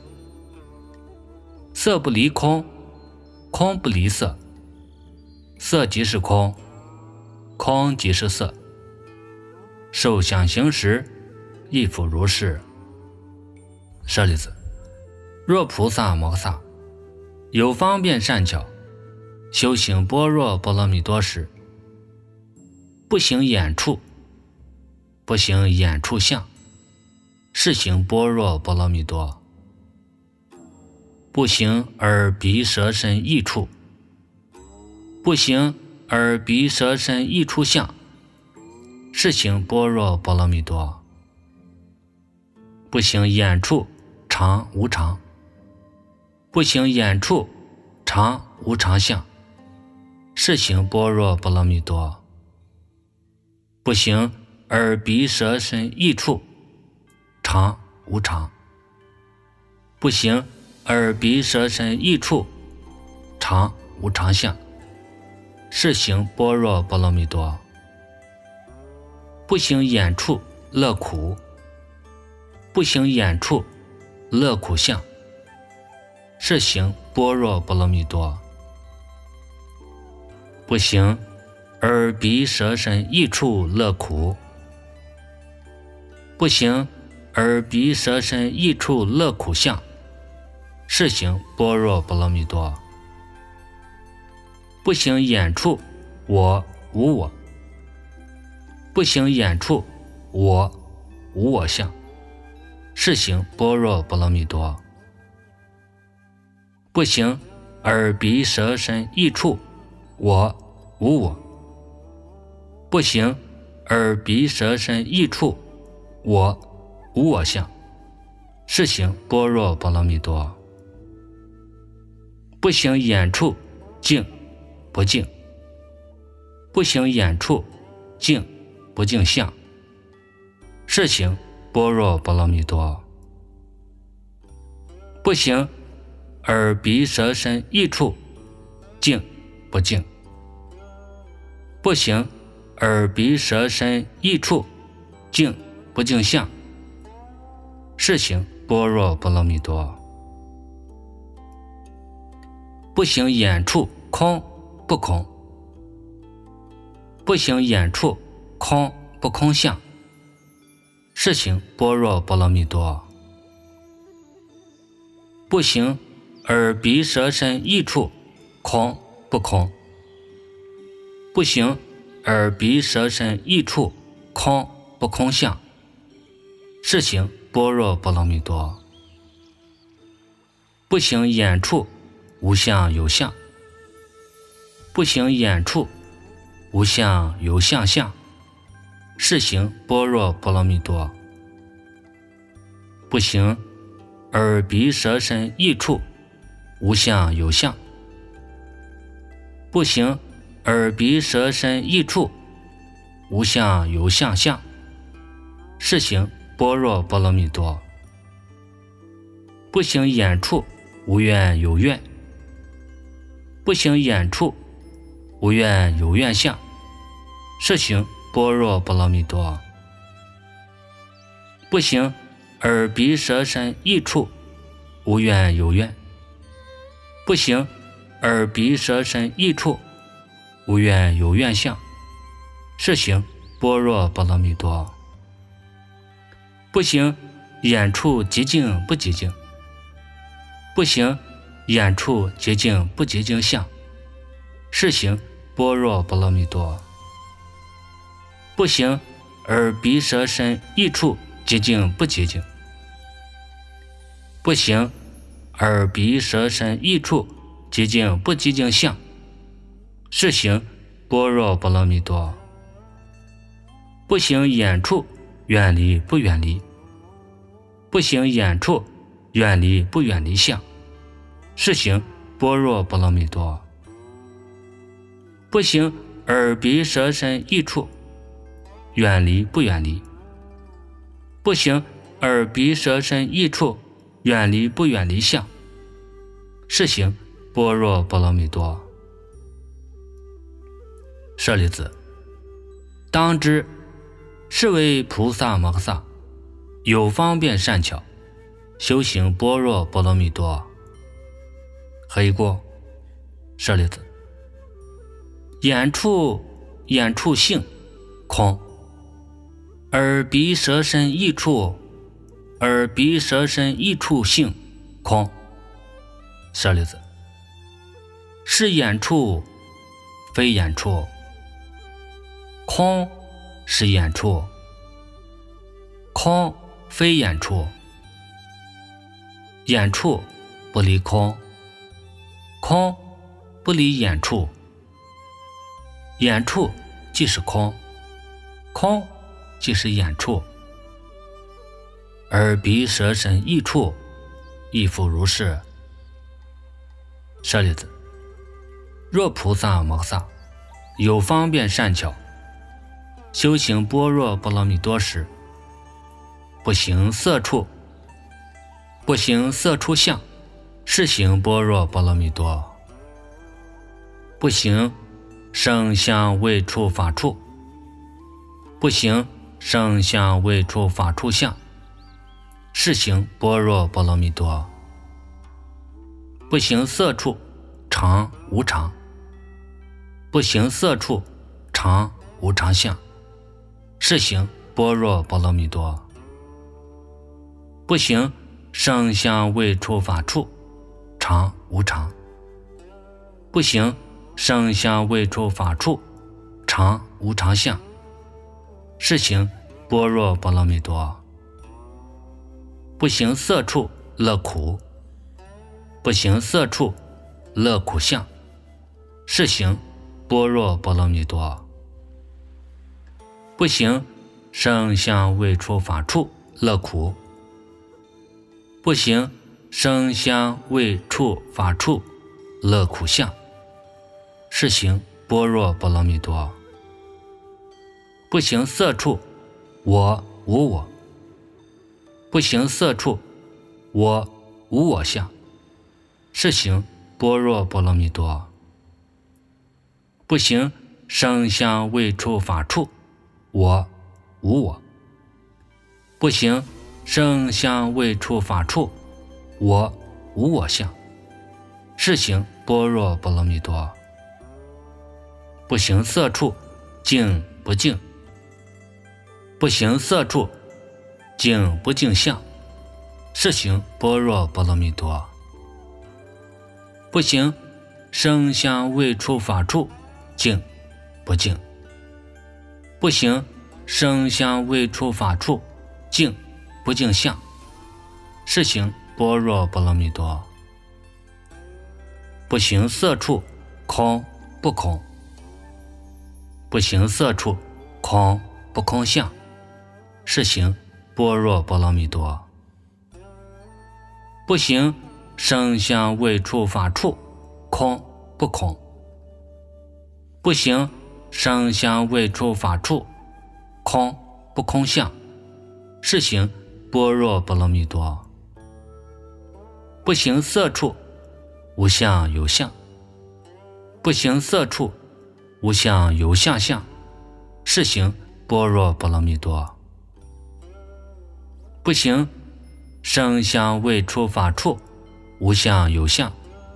色不离空，空不离色，色即是空，空即是色，受想行识亦复如是。舍利子，若菩萨摩诃萨有方便善巧，修行般若波罗蜜多时，不行眼处，不行眼处相，是行般若波罗蜜多。不行耳鼻舌身意处， 不行而鼻舌身意处相，是行般若波罗蜜多。不行眼处常无常，不行眼处常无常相，是行般若波罗蜜多。不行耳鼻舌身意处常无常，不行耳鼻舌身意处常无常相，是行般若波罗蜜多。不行眼处乐苦，不行眼处乐苦相，是行般若波罗蜜多。不行耳鼻舌身意处乐苦，不行耳鼻舌身意处乐苦相，是行般若波罗蜜多。不行眼处我无我，不行眼处我无我相，是行般若波罗蜜多。不行耳鼻舌身意处我无我，不行耳鼻舌身意处我无我相，是行般若波罗蜜多。不行眼处净不净，不行眼处净不净相，是行般若波罗蜜多。不行耳鼻舌身意处净不净，不行耳鼻舌身意处净不净相，是行般若波罗蜜多。不行眼处空不空，不行眼处空不空相，是行般若波罗蜜多。不行耳鼻舌身意处空不空，不行耳鼻舌身意处空不空相，是行般若波罗蜜多。不行眼处无相有相，不行眼处无相有相相，是行般若波罗蜜多。不行耳鼻舌身意处无相有相，不行耳鼻舌身意处无相有相相，是行般若波罗蜜多。不行眼处无愿有愿，不行眼处无愿有愿相，是行般若波罗蜜多。不行耳鼻舌身意处无愿有愿，不行耳鼻舌身意处无愿有愿相，是行般若波罗蜜多。不行眼处极净不极净，不行眼处极净不极净相，是行般若波罗蜜多。不行耳鼻舌身意处极净不极净，不行耳鼻舌身意处极净不极净相，是行般若波罗蜜多。不行眼处远离不远离，不行眼处远离不远离相，是行般若波罗蜜多。不行耳鼻舌身意处远离不远离，不行耳鼻舌身意处远离不远离相，是行般若波罗蜜多。舍利子，当知是为菩萨摩诃萨有方便善巧修行般若波罗蜜多。何以故？舍利子，眼处眼处性空，耳鼻舌身意处耳鼻舌身意处性空。舍利子，是眼处非眼处，空是眼处，空非眼处，眼处不离空，空不离眼处， 眼处即是空，空即是眼处，耳鼻舌身意处亦复如是。舍利子，若菩萨摩萨有方便善巧，修行般若波罗蜜多时，不行色处，不行色处相，是行般若波罗蜜多；不行声香味触法处，不行声香味触法处相，是行般若波罗蜜多；不行色处常无常，不行色处常无常相，是行般若波罗蜜多；不行声香味触法处常无常，不行声香味触法处常无常相，是行般若波罗蜜多；不行色处乐苦，不行色处乐苦相，是行般若波罗蜜多；不行声香味触法处乐苦，不行声香味触法处乐苦相，是行般若波罗蜜多；不行色处我无我，不行色处我无我相，是行般若波罗蜜多；不行声香味触法处我无我，不行声香味触法处我无我相，是行般若波罗蜜多；不行色处净不净，不行色处净不净相，是行般若波罗蜜多；不行声香味触法处净不净，不行声香味触法处净不净相，是行般若波罗蜜多；不行色处空不空，不行色处空不空相，是行般若波罗蜜多；不行声香味触法处空不空，不行声香味触法处空不空相，是行般若波罗蜜多；不行色处无相有相，不行色处无相有相相，是行般若波罗蜜多；不行声香味触法处无相有相，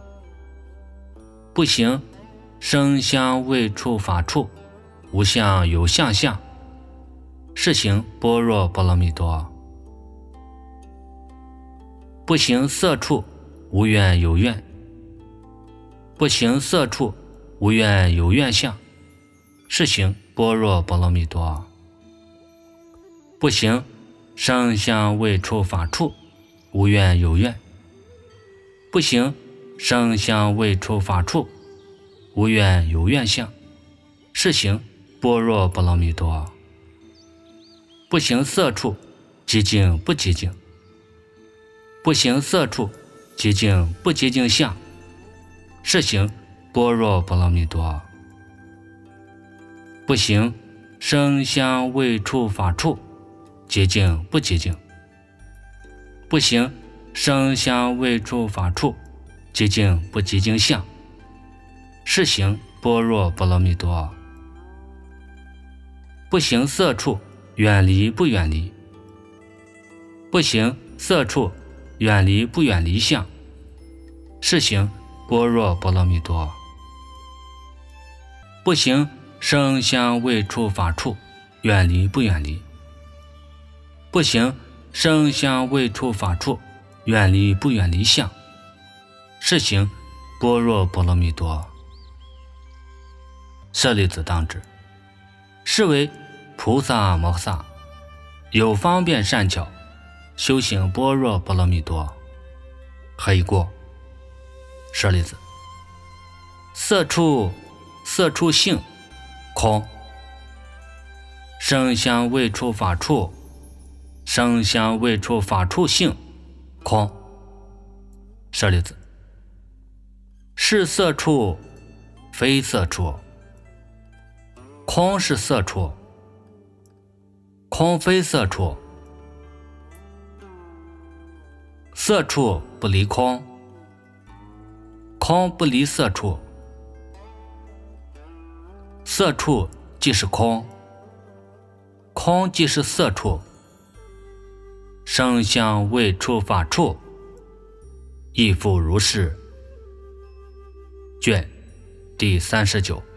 不行声香味触法处无相有相相，是行般若波罗蜜多；不行色处无愿有愿，不行色处无愿有愿相，是行般若波罗蜜多；不行声香味触法处无愿有愿，不行声香味触法处无愿有愿相，是行般若波罗蜜多；不行色处寂静不寂静，不行色处寂静不寂静相，是行般若波罗蜜多；不行声香味触法处寂静不寂静，不行声香味触法处寂静不寂静相，是行般若波罗蜜多；不行色处远离不远离，不行色处远离不远离相，是行般若波罗蜜多；不行声香味触法处远离不远离，不行声香味触法处远离不远离相，是行般若波罗蜜多。舍利子当知，是为菩萨摩萨有方便善巧，修行般若波罗蜜多。何以过？舍利子，色处色处性空。声香味触法处，声香味触法处性，空。舍利子，是色处，非色处。空是色处，空非色处。色处不离空，空不离色处。色处即是空，空即是色处。声香味触法处，亦复如是。卷第三十九。